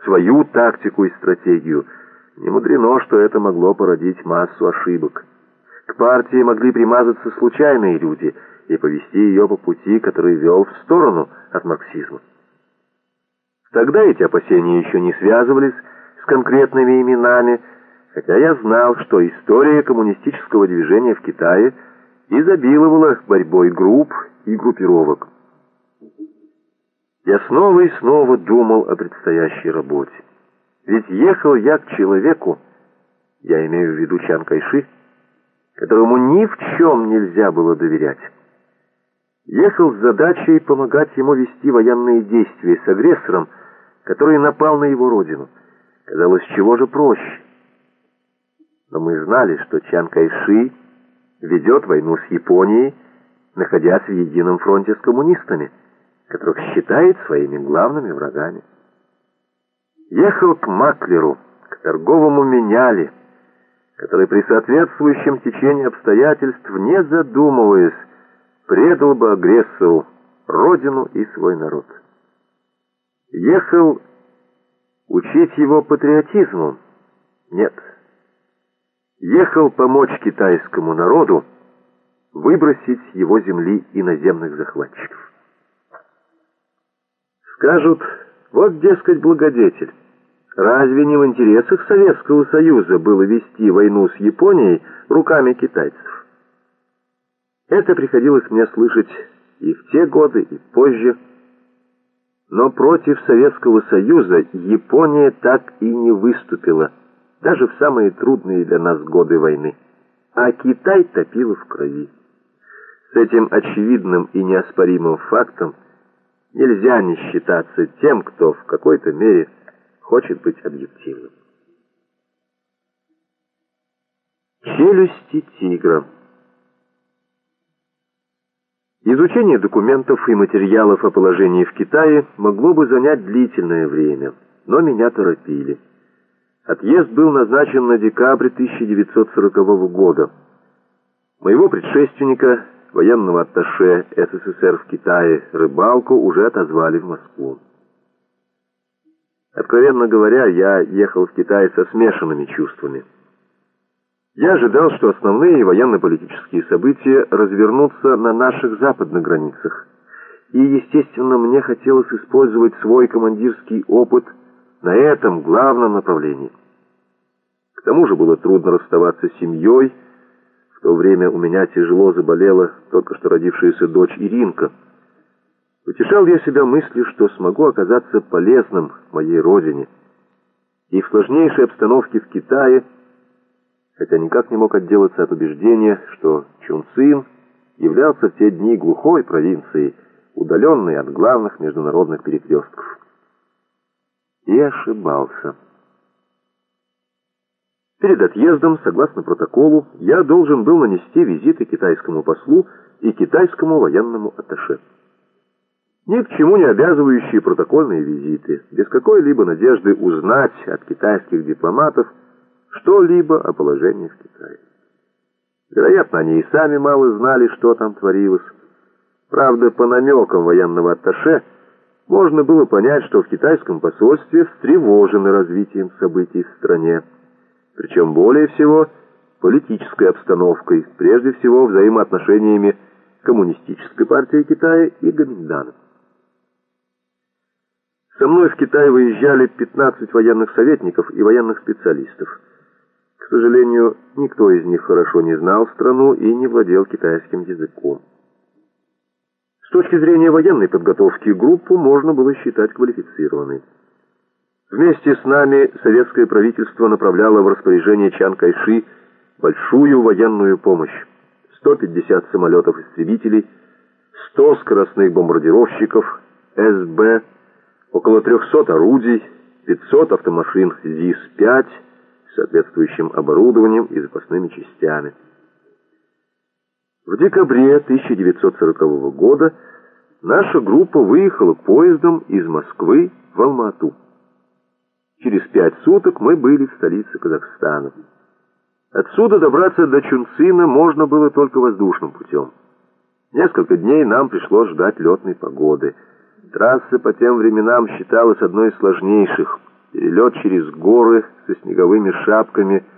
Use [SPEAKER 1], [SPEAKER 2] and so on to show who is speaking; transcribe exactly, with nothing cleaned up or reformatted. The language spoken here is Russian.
[SPEAKER 1] свою тактику и стратегию. Не мудрено, что это могло породить массу ошибок. К партии могли примазаться случайные люди и повести ее по пути, который вел в сторону от марксизма. Тогда эти опасения еще не связывались с конкретными именами, хотя я знал, что история коммунистического движения в Китае изобиловала борьбой групп и группировок. Я снова и снова думал о предстоящей работе. Ведь ехал я к человеку, я имею в виду Чан Кайши, которому ни в чем нельзя было доверять. Ехал с задачей помогать ему вести военные действия с агрессором, который напал на его родину. Казалось, чего же проще. Но мы знали, что Чан Кайши ведет войну с Японией, находясь в едином фронте с коммунистами, которых считает своими главными врагами. Ехал к маклеру, к торговому меняле, который при соответствующем течении обстоятельств, не задумываясь, предал бы агрессору родину и свой народ. Ехал учить его патриотизму? Нет. Ехал помочь китайскому народу выбросить с его земли иноземных захватчиков. Скажут, вот, дескать, благодетель. Разве не в интересах Советского Союза было вести войну с Японией руками китайцев? Это приходилось мне слышать и в те годы, и позже. Но против Советского Союза Япония так и не выступила, даже в самые трудные для нас годы войны. А Китай топил в крови. С этим очевидным и неоспоримым фактом нельзя не считаться тем, кто в какой-то мере хочет быть объективным. Челюсти тигра. Изучение документов и материалов о положении в Китае могло бы занять длительное время, но меня торопили. Отъезд был назначен на декабрь тысяча девятьсот сорокового года. Моего предшественника, военного атташе СССР в Китае, Рыбалку, уже отозвали в Москву. Откровенно говоря, я ехал в Китай со смешанными чувствами. Я ожидал, что основные военно-политические события развернутся на наших западных границах. И, естественно, мне хотелось использовать свой командирский опыт на этом главном направлении. К тому же было трудно расставаться с семьей. В то время у меня тяжело заболела только что родившаяся дочь Иринка. Утешал я себя мыслью, что смогу оказаться полезным моей родине. И в сложнейшей обстановке в Китае, хотя никак не мог отделаться от убеждения, что Чунцин являлся в те дни глухой провинцией, удаленной от главных международных перекрестков. И ошибался. Перед отъездом, согласно протоколу, я должен был нанести визиты китайскому послу и китайскому военному атташе. Ни к чему не обязывающие протокольные визиты, без какой-либо надежды узнать от китайских дипломатов что-либо о положении в Китае. Вероятно, они и сами мало знали, что там творилось. Правда, по намекам военного атташе можно было понять, что в китайском посольстве встревожены развитием событий в стране, причем более всего политической обстановкой, прежде всего взаимоотношениями Коммунистической партии Китая и Гоминьдана. Со мной в Китай выезжали пятнадцать военных советников и военных специалистов. К сожалению, никто из них хорошо не знал страну и не владел китайским языком. С точки зрения военной подготовки группу можно было считать квалифицированной. Вместе с нами советское правительство направляло в распоряжение Чан Кайши большую военную помощь. сто пятьдесят самолетов-истребителей, сто скоростных бомбардировщиков эс бэ, около трехсот орудий, пятьсот автомашин зис пять с соответствующим оборудованием и запасными частями. В декабре тысяча девятьсот сорокового года наша группа выехала поездом из Москвы в Алма-Ату. Через пять суток мы были в столице Казахстана. Отсюда добраться до Чунцина можно было только воздушным путем. Несколько дней нам пришлось ждать летной погоды. Трасса по тем временам считалась одной из сложнейших. идет через горы со снеговыми шапками,